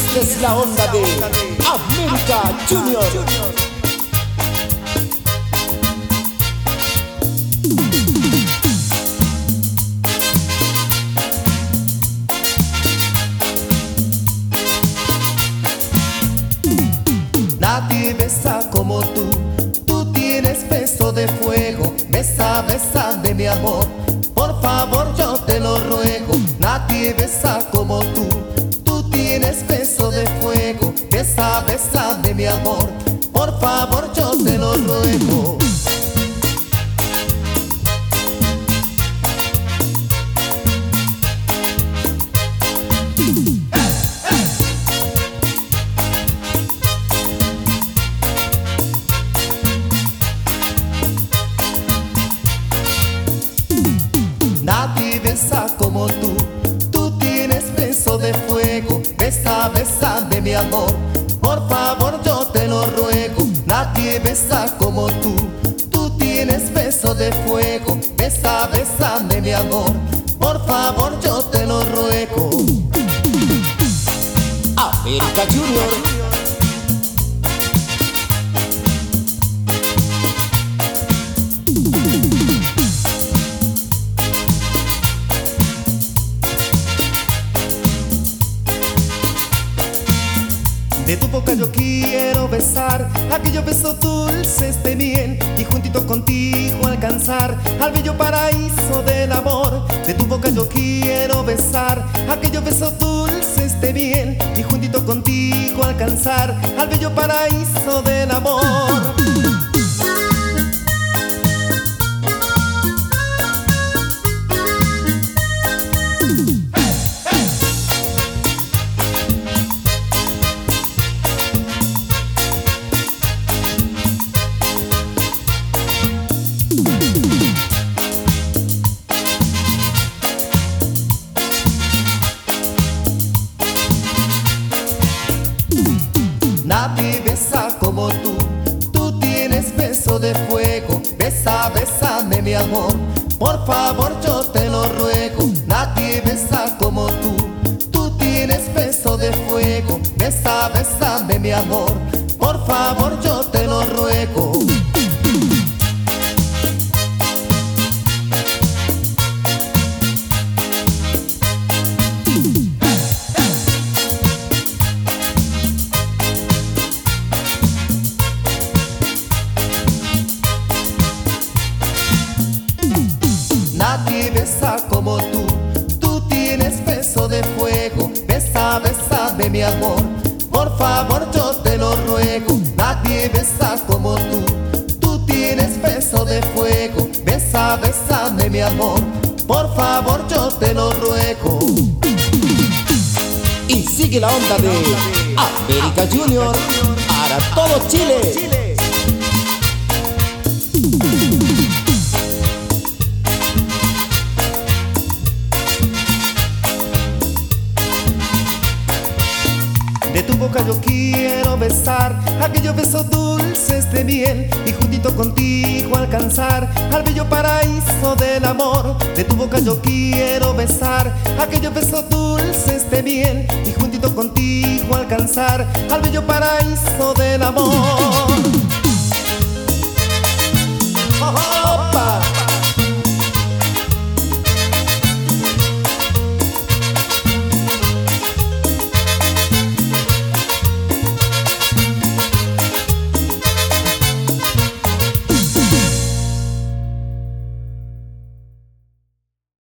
Esta es la onda de América Junior. Nadie besa como tú tienes beso de fuego. Besa, besa de mi amor, por favor yo te lo ruego. Nadie besa como tú tienes beso de fuego. Besa, besa de mi amor, por favor yo te lo ruego. Nadie besa como tú tienes beso de fuego. Besa, besa de mi amor, por favor yo te lo ruego. Nadie besa como tú tienes beso de fuego. Besa, besa de mi amor, por favor yo te lo ruego. América Junior. De tu boca yo quiero besar aquellos besos dulces de miel, y juntito contigo alcanzar al bello paraíso del amor. De tu boca yo quiero besar aquellos besos dulces de miel, y juntito contigo alcanzar al bello paraíso del amor. Nadie besa como tú tienes beso de fuego. Besa, besa de mi amor, por favor yo te lo ruego. Nadie besa como tú tienes beso de fuego. Besa, besa de mi amor, por favor yo te lo ruego. Nadie besa como tú tienes beso de fuego. Besa, besa de mi amor, por favor yo te lo ruego. Nadie besa como tú tienes beso de fuego. Besa, besa de mi amor, por favor yo te lo ruego. Y sigue la onda de América Junior para todo Chile. De tu boca yo quiero besar aquellos besos dulces de miel, y juntito contigo alcanzar al bello paraíso del amor. De tu boca yo quiero besar aquellos besos dulces de miel, y juntito contigo alcanzar al bello paraíso del amor.